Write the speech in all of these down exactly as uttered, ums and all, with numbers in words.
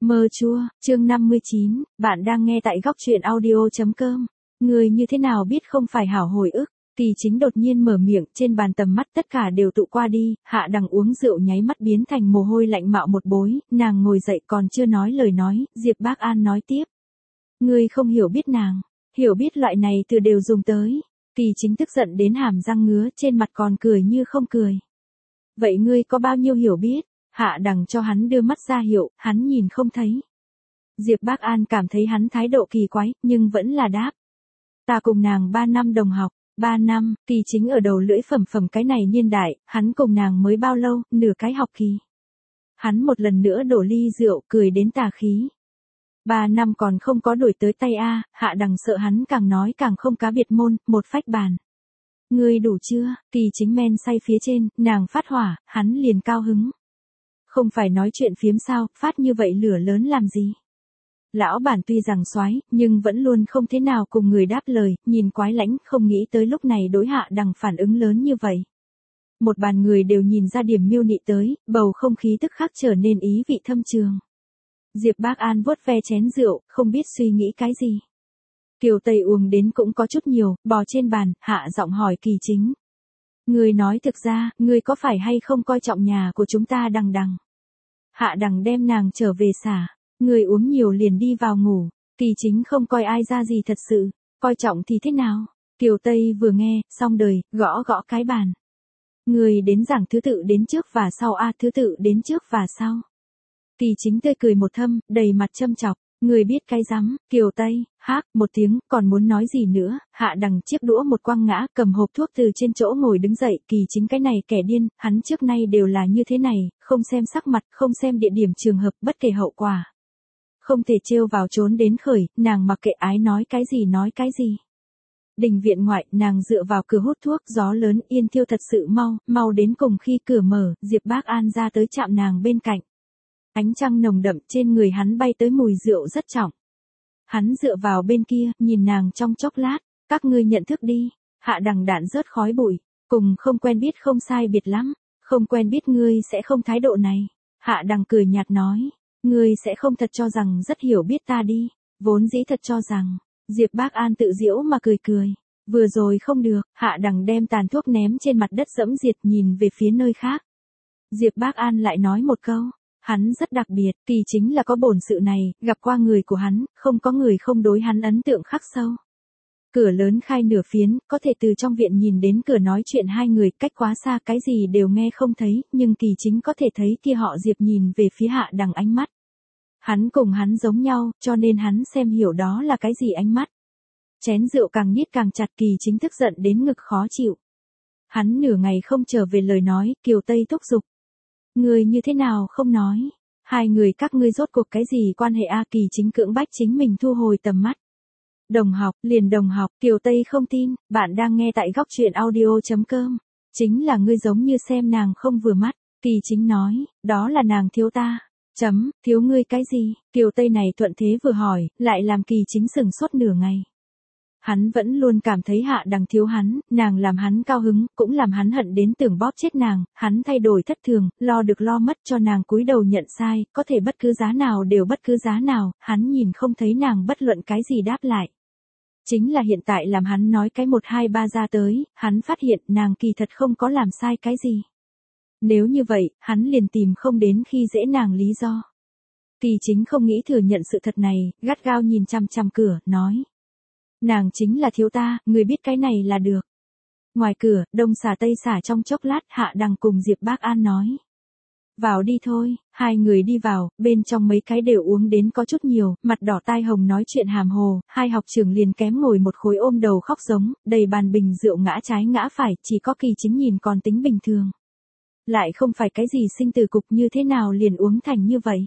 Mơ chua, chương năm mươi chín, bạn đang nghe tại góc truyện audio.com. Người như thế nào biết không phải hảo hồi ức, Kỳ Chính đột nhiên mở miệng, trên bàn tầm mắt tất cả đều tụ qua đi, Hạ Đằng uống rượu nháy mắt biến thành mồ hôi lạnh mạo một bối, nàng ngồi dậy còn chưa nói lời nói, Diệp Bác An nói tiếp. Ngươi không hiểu biết nàng, hiểu biết loại này từ đều dùng tới. Kỳ Chính tức giận đến hàm răng ngứa, trên mặt còn cười như không cười. Vậy ngươi có bao nhiêu hiểu biết? Hạ Đằng cho hắn đưa mắt ra hiệu, hắn nhìn không thấy. Diệp Bác An cảm thấy hắn thái độ kỳ quái, nhưng vẫn là đáp. Ta cùng nàng ba năm đồng học, ba năm, Kỳ Chính ở đầu lưỡi phẩm phẩm cái này niên đại, hắn cùng nàng mới bao lâu, nửa cái học kỳ. Hắn một lần nữa đổ ly rượu, cười đến tà khí. Ba năm còn không có đổi tới tay a, Hạ Đằng sợ hắn càng nói càng không cá biệt môn, một phách bàn. Ngươi đủ chưa? Kỳ Chính men say phía trên, nàng phát hỏa, hắn liền cao hứng. Không phải nói chuyện phiếm sao, phát như vậy lửa lớn làm gì? Lão bản tuy rằng soái, nhưng vẫn luôn không thế nào cùng người đáp lời, nhìn quái lãnh, không nghĩ tới lúc này đối Hạ Đằng phản ứng lớn như vậy. Một bàn người đều nhìn ra điểm miêu nị tới, bầu không khí tức khắc trở nên ý vị thâm trường. Diệp Bác An vuốt ve chén rượu, không biết suy nghĩ cái gì. Kiều Tây uống đến cũng có chút nhiều, bò trên bàn, hạ giọng hỏi Kỳ Chính. Ngươi nói thực ra, ngươi có phải hay không coi trọng nhà của chúng ta Đằng Đằng? Hạ Đằng đem nàng trở về xả, ngươi uống nhiều liền đi vào ngủ, Kỳ Chính không coi ai ra gì thật sự, coi trọng thì thế nào? Kiều Tây vừa nghe, xong đời, gõ gõ cái bàn. Ngươi đến giảng thứ tự đến trước và sau a, thứ tự đến trước và sau. Kỳ Chính tươi cười một thâm, đầy mặt châm chọc. Người biết cái rắm, Kiều Tây, hác, một tiếng, còn muốn nói gì nữa, Hạ Đằng chiếc đũa một quăng ngã, cầm hộp thuốc từ trên chỗ ngồi đứng dậy, Kỳ Chính cái này kẻ điên, hắn trước nay đều là như thế này, không xem sắc mặt, không xem địa điểm trường hợp, bất kể hậu quả. Không thể trêu vào trốn đến khởi, nàng mặc kệ ái nói cái gì nói cái gì. Đình viện ngoại, nàng dựa vào cửa hút thuốc, gió lớn, yên thiêu thật sự mau, mau đến cùng khi cửa mở, Diệp Bác An ra tới chạm nàng bên cạnh. Ánh trăng nồng đậm trên người hắn bay tới mùi rượu rất trọng. Hắn dựa vào bên kia, nhìn nàng trong chốc lát, các ngươi nhận thức đi, Hạ Đằng đạn rớt khói bụi, cùng không quen biết không sai biệt lắm, không quen biết ngươi sẽ không thái độ này. Hạ Đằng cười nhạt nói, ngươi sẽ không thật cho rằng rất hiểu biết ta đi, vốn dĩ thật cho rằng, Diệp Bác An tự giễu mà cười cười, vừa rồi không được, Hạ Đằng đem tàn thuốc ném trên mặt đất dẫm diệt nhìn về phía nơi khác. Diệp Bác An lại nói một câu. Hắn rất đặc biệt, Kỳ Chính là có bổn sự này, gặp qua người của hắn, không có người không đối hắn ấn tượng khắc sâu. Cửa lớn khai nửa phiến, có thể từ trong viện nhìn đến cửa nói chuyện hai người, cách quá xa cái gì đều nghe không thấy, nhưng Kỳ Chính có thể thấy kia họ Diệp nhìn về phía Hạ Đằng ánh mắt. Hắn cùng hắn giống nhau, cho nên hắn xem hiểu đó là cái gì ánh mắt. Chén rượu càng nhít càng chặt, Kỳ Chính tức giận đến ngực khó chịu. Hắn nửa ngày không trở về lời nói, Kiều Tây thúc giục. Người như thế nào không nói, hai người các ngươi rốt cuộc cái gì quan hệ a? Kỳ Chính cưỡng bách chính mình thu hồi tầm mắt. Đồng học, liền đồng học, Kiều Tây không tin, bạn đang nghe tại góc truyện audio.com. Chính là ngươi giống như xem nàng không vừa mắt, Kỳ Chính nói, đó là nàng thiếu ta. Chấm, thiếu ngươi cái gì? Kiều Tây này thuận thế vừa hỏi, lại làm Kỳ Chính sửng sốt nửa ngày. Hắn vẫn luôn cảm thấy Hạ Đằng thiếu hắn, nàng làm hắn cao hứng, cũng làm hắn hận đến tưởng bóp chết nàng, hắn thay đổi thất thường, lo được lo mất cho nàng cúi đầu nhận sai, có thể bất cứ giá nào đều bất cứ giá nào, hắn nhìn không thấy nàng bất luận cái gì đáp lại. Chính là hiện tại làm hắn nói cái một hai ba ra tới, hắn phát hiện nàng kỳ thật không có làm sai cái gì. Nếu như vậy, hắn liền tìm không đến khi dễ nàng lý do. Kỳ Chính không nghĩ thừa nhận sự thật này, gắt gao nhìn chằm chằm cửa, nói. Nàng chính là thiếu ta, người biết cái này là được. Ngoài cửa, đông xả tây xả trong chốc lát, Hạ Đằng cùng Diệp Bác An nói. Vào đi thôi, hai người đi vào, bên trong mấy cái đều uống đến có chút nhiều, mặt đỏ tai hồng nói chuyện hàm hồ, hai học trưởng liền kém ngồi một khối ôm đầu khóc giống, đầy bàn bình rượu ngã trái ngã phải, chỉ có Kỳ Chính nhìn còn tính bình thường. Lại không phải cái gì sinh tử cục như thế nào liền uống thành như vậy.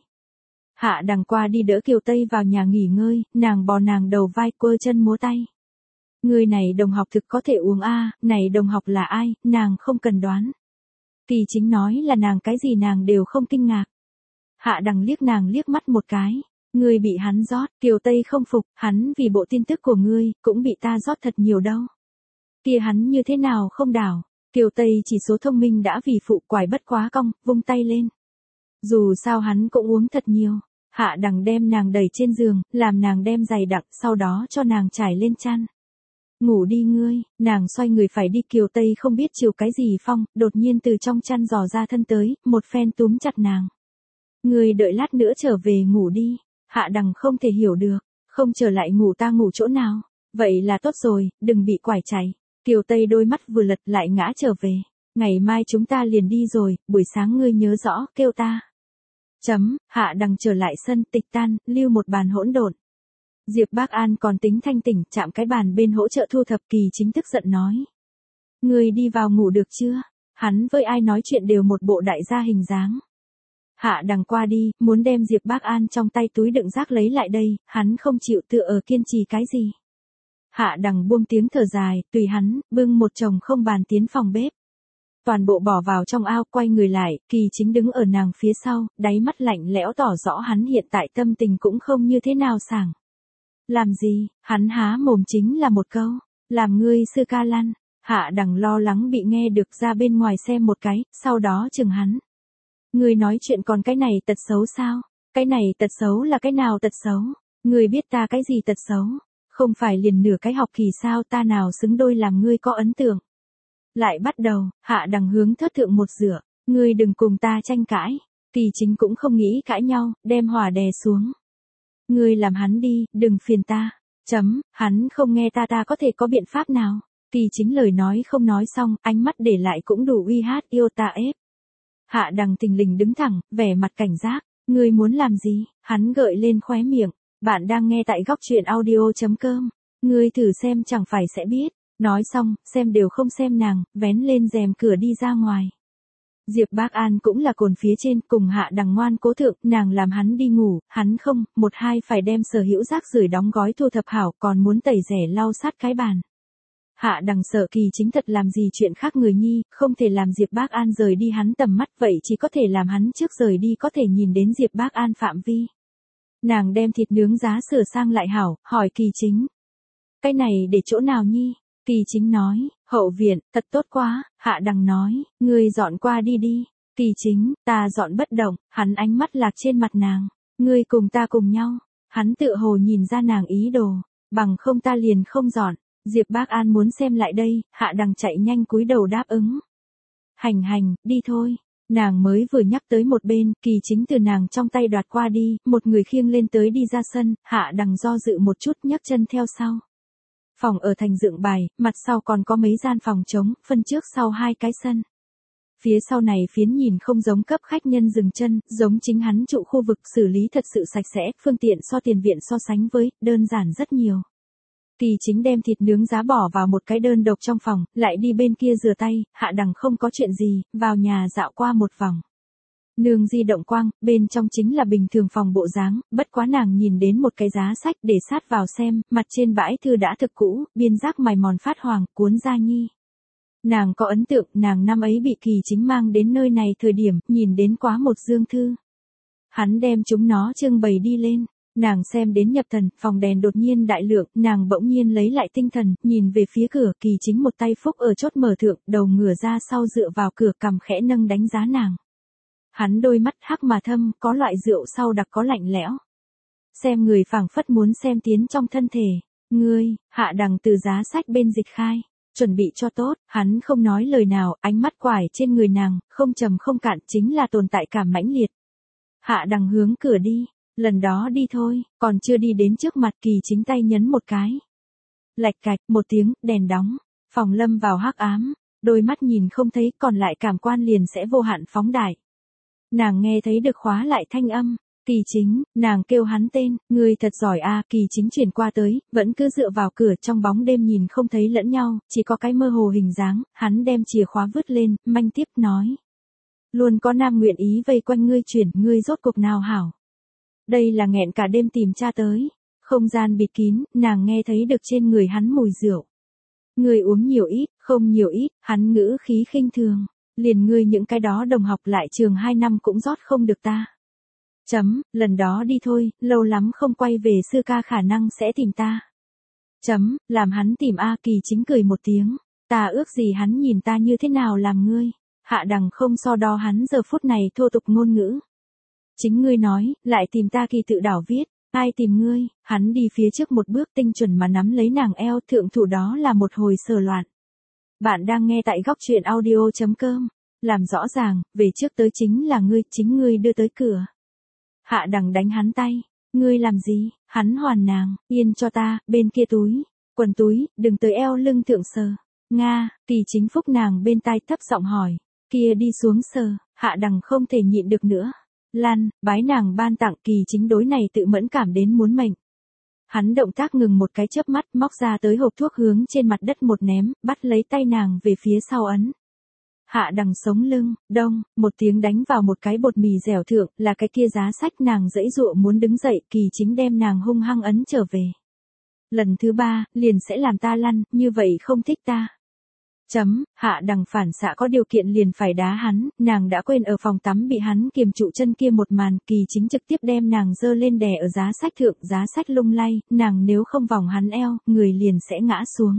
Hạ Đằng qua đi đỡ Kiều Tây vào nhà nghỉ ngơi, nàng bò nàng đầu vai quơ chân múa tay. Người này đồng học thực có thể uống a, này đồng học là ai, nàng không cần đoán. Kỳ Chính nói là nàng cái gì nàng đều không kinh ngạc. Hạ Đằng liếc nàng liếc mắt một cái, ngươi bị hắn rót, Kiều Tây không phục, hắn vì bộ tin tức của ngươi, cũng bị ta rót thật nhiều đâu. Kia hắn như thế nào không đảo, Kiều Tây chỉ số thông minh đã vì phụ quải bất quá cong, vung tay lên. Dù sao hắn cũng uống thật nhiều. Hạ đằng đem nàng đẩy trên giường, làm nàng đem giày đặc, sau đó cho nàng trải lên chăn. Ngủ đi ngươi, nàng xoay người phải đi. Kiều Tây không biết chiều cái gì phong, đột nhiên từ trong chăn dò ra thân tới, một phen túm chặt nàng. Ngươi đợi lát nữa trở về ngủ đi. Hạ đằng không thể hiểu được, không trở lại ngủ ta ngủ chỗ nào, vậy là tốt rồi, đừng bị quải chạy. Kiều Tây đôi mắt vừa lật lại ngã trở về. Ngày mai chúng ta liền đi rồi, buổi sáng ngươi nhớ rõ, kêu ta. Chấm, Hạ đằng trở lại sân tịch tan, lưu một bàn hỗn độn. Diệp Bác An còn tính thanh tỉnh, chạm cái bàn bên hỗ trợ thu thập. Kỳ Chính tức giận nói. Ngươi đi vào ngủ được chưa? Hắn với ai nói chuyện đều một bộ đại gia hình dáng. Hạ đằng qua đi, muốn đem Diệp Bác An trong tay túi đựng rác lấy lại đây, hắn không chịu tựa ở kiên trì cái gì. Hạ đằng buông tiếng thở dài, tùy hắn, bưng một chồng không bàn tiến phòng bếp. Toàn bộ bỏ vào trong ao, quay người lại, Kỳ Chính đứng ở nàng phía sau, đáy mắt lạnh lẽo tỏ rõ hắn hiện tại tâm tình cũng không như thế nào sảng. Làm gì, hắn há mồm chính là một câu, làm ngươi sư ca lăn. Hạ đằng lo lắng bị nghe được ra bên ngoài xem một cái, sau đó chừng hắn. Ngươi nói chuyện còn cái này tật xấu sao? Cái này tật xấu là cái nào tật xấu? Ngươi biết ta cái gì tật xấu? Không phải liền nửa cái học kỳ sao, ta nào xứng đôi làm ngươi có ấn tượng. Lại bắt đầu, Hạ đằng hướng thất thượng một rửa, ngươi đừng cùng ta tranh cãi. Kỳ Chính cũng không nghĩ cãi nhau, đem hòa đè xuống. Ngươi làm hắn đi, đừng phiền ta. Chấm, hắn không nghe ta ta có thể có biện pháp nào. Kỳ Chính lời nói không nói xong, ánh mắt để lại cũng đủ uy hát yêu ta ép. Hạ đằng thình lình đứng thẳng, vẻ mặt cảnh giác. Ngươi muốn làm gì? Hắn gợi lên khóe miệng. Bạn đang nghe tại góc truyện audio chấm com. Ngươi thử xem chẳng phải sẽ biết. Nói xong, xem đều không xem nàng, vén lên rèm cửa đi ra ngoài. Diệp Bác An cũng là cồn phía trên, cùng Hạ đằng ngoan cố thượng, nàng làm hắn đi ngủ, hắn không, một hai phải đem sở hữu rác rưởi đóng gói thu thập hảo, còn muốn tẩy rẻ lau sát cái bàn. Hạ đằng sợ Kỳ Chính thật làm gì chuyện khác người nhi, không thể làm Diệp Bác An rời đi hắn tầm mắt, vậy chỉ có thể làm hắn trước rời đi có thể nhìn đến Diệp Bác An phạm vi. Nàng đem thịt nướng giá sửa sang lại hảo, hỏi Kỳ Chính. Cái này để chỗ nào nhi? Kỳ Chính nói, hậu viện, thật tốt quá. Hạ đằng nói, ngươi dọn qua đi đi. Kỳ Chính, ta dọn bất động. Hắn ánh mắt lạc trên mặt nàng. Ngươi cùng ta cùng nhau. Hắn tựa hồ nhìn ra nàng ý đồ, bằng không ta liền không dọn. Diệp Bác An muốn xem lại đây, Hạ đằng chạy nhanh cúi đầu đáp ứng. Hành hành, đi thôi. Nàng mới vừa nhắc tới một bên, Kỳ Chính từ nàng trong tay đoạt qua đi, một người khiêng lên tới đi ra sân, Hạ đằng do dự một chút nhấc chân theo sau. Phòng ở thành dựng bài, mặt sau còn có mấy gian phòng trống, phân trước sau hai cái sân. Phía sau này phiến nhìn không giống cấp khách nhân dừng chân, giống chính hắn trụ khu vực, xử lý thật sự sạch sẽ, phương tiện so tiền viện so sánh với, đơn giản rất nhiều. Kỳ Chính đem thịt nướng giá bỏ vào một cái đơn độc trong phòng, lại đi bên kia rửa tay. Hạ đằng không có chuyện gì, vào nhà dạo qua một vòng. Nương di động quang, bên trong chính là bình thường phòng bộ dáng, bất quá nàng nhìn đến một cái giá sách để sát vào xem, mặt trên bãi thư đã thực cũ, biên giác mài mòn phát hoàng, cuốn ra nhi. Nàng có ấn tượng, nàng năm ấy bị Kỳ Chính mang đến nơi này thời điểm, nhìn đến quá một dương thư. Hắn đem chúng nó trưng bày đi lên. Nàng xem đến nhập thần, phòng đèn đột nhiên đại lượng, nàng bỗng nhiên lấy lại tinh thần, nhìn về phía cửa. Kỳ Chính một tay phúc ở chốt mở thượng, đầu ngửa ra sau dựa vào cửa, cằm khẽ nâng đánh giá nàng. Hắn đôi mắt hắc mà thâm, có loại rượu sau đặc có lạnh lẽo. Xem người phảng phất muốn xem tiến trong thân thể. Ngươi, Hạ đằng từ giá sách bên dịch khai, chuẩn bị cho tốt, hắn không nói lời nào, ánh mắt quải trên người nàng, không trầm không cạn, chính là tồn tại cảm mãnh liệt. Hạ đằng hướng cửa đi, lần đó đi thôi, còn chưa đi đến trước mặt Kỳ Chính tay nhấn một cái. Lạch cạch, một tiếng, đèn đóng, phòng lâm vào hắc ám, đôi mắt nhìn không thấy, còn lại cảm quan liền sẽ vô hạn phóng đại. Nàng nghe thấy được khóa lại thanh âm. Kỳ Chính, nàng kêu hắn tên, ngươi thật giỏi a. Kỳ Chính chuyển qua tới, vẫn cứ dựa vào cửa, trong bóng đêm nhìn không thấy lẫn nhau, chỉ có cái mơ hồ hình dáng. Hắn đem chìa khóa vứt lên, manh tiếp nói. Luôn có nam nguyện ý vây quanh ngươi chuyển, ngươi rốt cuộc nào hảo. Đây là nghẹn cả đêm tìm cha tới. Không gian bịt kín, nàng nghe thấy được trên người hắn mùi rượu. Ngươi uống nhiều ít, không nhiều ít, hắn ngữ khí khinh thường. Liền ngươi những cái đó đồng học lại trường hai năm cũng rót không được ta. Chấm, lần đó đi thôi, lâu lắm không quay về sư ca khả năng sẽ tìm ta. Chấm, làm hắn tìm A. Kỳ Chính cười một tiếng. Ta ước gì hắn nhìn ta như thế nào làm ngươi. Hạ đằng không so đo hắn giờ phút này thô tục ngôn ngữ. Chính ngươi nói, lại tìm ta Kỳ Tự Đảo viết, ai tìm ngươi, hắn đi phía trước một bước tinh chuẩn mà nắm lấy nàng eo, thượng thủ đó là một hồi sờ loạn. Bạn đang nghe tại góc truyện audio.com, làm rõ ràng, về trước tới chính là ngươi, chính ngươi đưa tới cửa. Hạ Đằng đánh hắn tay, ngươi làm gì, hắn hoàn nàng, yên cho ta, bên kia túi, quần túi, đừng tới eo lưng thượng sờ. Nga, Kỳ Chính phúc nàng bên tai thấp giọng hỏi, kia đi xuống sờ, Hạ Đằng không thể nhịn được nữa. Lan, bái nàng ban tặng, Kỳ Chính đối này tự mẫn cảm đến muốn mệnh. Hắn động tác ngừng một cái chớp mắt, móc ra tới hộp thuốc hướng trên mặt đất một ném, bắt lấy tay nàng về phía sau ấn. Hạ Đằng sống lưng, đông, một tiếng đánh vào một cái bột mì dẻo thượng, là cái kia giá sách, nàng giãy giụa muốn đứng dậy, Kỳ Chính đem nàng hung hăng ấn trở về. Lần thứ ba, liền sẽ làm ta lăn, như vậy không thích ta. Chấm, Hạ Đằng phản xạ có điều kiện liền phải đá hắn, nàng đã quên ở phòng tắm bị hắn kiềm trụ chân kia một màn, Kỳ Chính trực tiếp đem nàng dơ lên đè ở giá sách thượng, giá sách lung lay, nàng nếu không vòng hắn eo, người liền sẽ ngã xuống.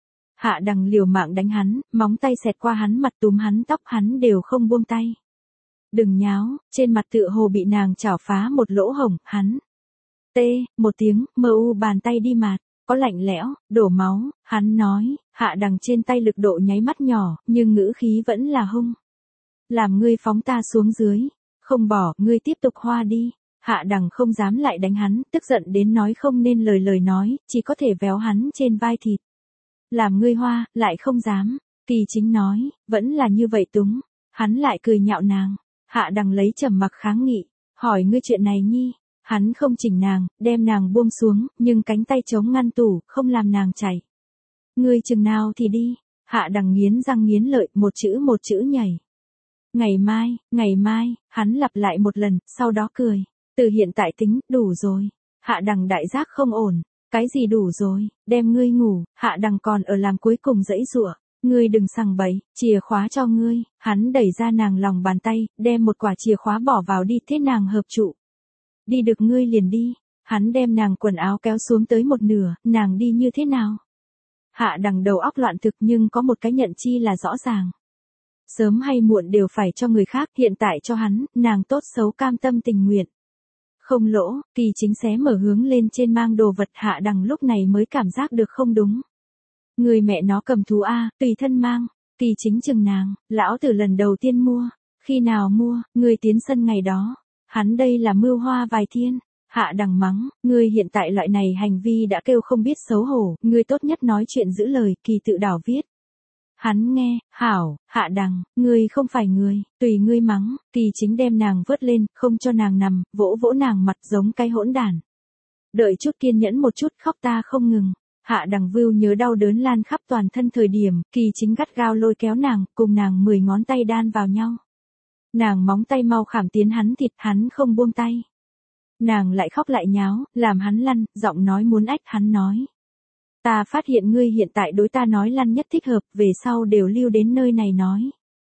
Hạ Đằng liều mạng đánh hắn, móng tay xẹt qua hắn mặt, túm hắn tóc, hắn đều không buông tay. Đừng nháo, trên mặt tựa hồ bị nàng chảo phá một lỗ hổng, hắn. Tê, một tiếng, mờ u bàn tay đi mạt. Có lạnh lẽo, đổ máu, hắn nói, Hạ Đằng trên tay lực độ nháy mắt nhỏ, nhưng ngữ khí vẫn là hung. Làm ngươi phóng ta xuống dưới, không bỏ, ngươi tiếp tục hoa đi. Hạ Đằng không dám lại đánh hắn, tức giận đến nói không nên lời lời nói, chỉ có thể véo hắn trên vai thịt. Làm ngươi hoa, lại không dám. Kỳ Chính nói, vẫn là như vậy túng. Hắn lại cười nhạo nàng. Hạ Đằng lấy trầm mặc kháng nghị, hỏi ngươi chuyện này nhi. Hắn không chỉnh nàng, đem nàng buông xuống, nhưng cánh tay chống ngăn tủ, không làm nàng chảy. Ngươi chừng nào thì đi. Hạ Đằng nghiến răng nghiến lợi, một chữ một chữ nhảy. Ngày mai, ngày mai, hắn lặp lại một lần, sau đó cười. Từ hiện tại tính, đủ rồi. Hạ Đằng đại giác không ổn. Cái gì đủ rồi, đem ngươi ngủ, Hạ Đằng còn ở làm cuối cùng dãy giụa. Ngươi đừng sằng bậy, chìa khóa cho ngươi. Hắn đẩy ra nàng lòng bàn tay, đem một quả chìa khóa bỏ vào đi, thế nàng hợp trụ. Đi được ngươi liền đi. Hắn đem nàng quần áo kéo xuống tới một nửa, nàng đi như thế nào? Hạ Đằng đầu óc loạn thực, nhưng có một cái nhận chi là rõ ràng. Sớm hay muộn đều phải cho người khác, hiện tại cho hắn, nàng tốt xấu cam tâm tình nguyện. Không lỗ, Kỳ Chính xé mở hướng lên trên mang đồ vật, Hạ Đằng lúc này mới cảm giác được không đúng. Người mẹ nó cầm thú a, tùy thân mang. Kỳ Chính chừng nàng, lão tử lần đầu tiên mua. Khi nào mua, người tiến sân ngày đó. Hắn đây là mưu hoa vài thiên. Hạ Đằng mắng, ngươi hiện tại loại này hành vi đã kêu không biết xấu hổ, ngươi tốt nhất nói chuyện giữ lời, Kỳ Tự Đảo viết. Hắn nghe, hảo, Hạ Đằng, ngươi không phải người, tùy ngươi mắng. Kỳ Chính đem nàng vớt lên, không cho nàng nằm, vỗ vỗ nàng mặt giống cái hỗn đản. Đợi chút kiên nhẫn một chút, khóc ta không ngừng. Hạ Đằng vưu nhớ đau đớn lan khắp toàn thân thời điểm, Kỳ Chính gắt gao lôi kéo nàng, cùng nàng mười ngón tay đan vào nhau. Nàng móng tay mau khảm tiến hắn thịt, hắn không buông tay. Nàng lại khóc lại nháo, làm hắn lăn, giọng nói muốn ách, hắn nói. Ta phát hiện ngươi hiện tại đối ta nói lăn nhất thích hợp, về sau đều lưu đến nơi này nói.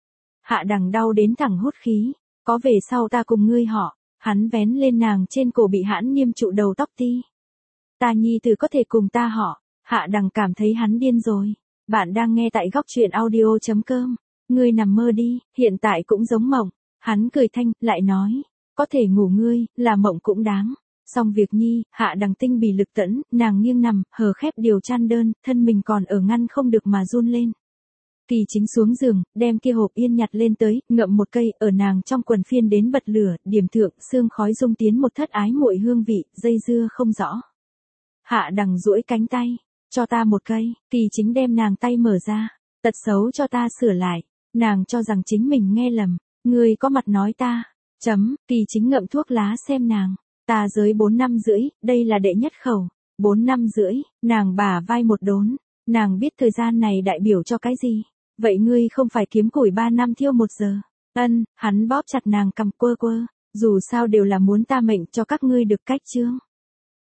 Hạ Đằng đau đến thẳng hốt khí, có về sau ta cùng ngươi họ, hắn vén lên nàng trên cổ bị hãn niêm trụ đầu tóc ti. Ta nhi tử có thể cùng ta họ, Hạ Đằng cảm thấy hắn điên rồi. Bạn đang nghe tại góc truyện audio.com, ngươi nằm mơ đi, hiện tại cũng giống mộng. Hắn cười thanh, lại nói, có thể ngủ ngươi, là mộng cũng đáng. Xong việc nhi, Hạ Đằng tinh bì lực tẫn, nàng nghiêng nằm, hờ khép điều chăn đơn, thân mình còn ở ngăn không được mà run lên. Kỳ Chính xuống giường, đem kia hộp yên nhặt lên tới, ngậm một cây, ở nàng trong quần phiên đến bật lửa, điểm thượng, sương khói dung tiến một thất ái muội hương vị, dây dưa không rõ. Hạ Đằng duỗi cánh tay, cho ta một cây, Kỳ Chính đem nàng tay mở ra, tật xấu cho ta sửa lại, nàng cho rằng chính mình nghe lầm, ngươi có mặt nói ta, chấm, Kỳ Chính ngậm thuốc lá xem nàng. Ta giới bốn năm rưỡi, đây là đệ nhất khẩu. Bốn năm rưỡi, nàng bả vai một đốn. Nàng biết thời gian này đại biểu cho cái gì. Vậy ngươi không phải kiếm củi ba năm thiêu một giờ. Ân, hắn bóp chặt nàng cầm quơ quơ. Dù sao đều là muốn ta mệnh cho các ngươi được cách chương.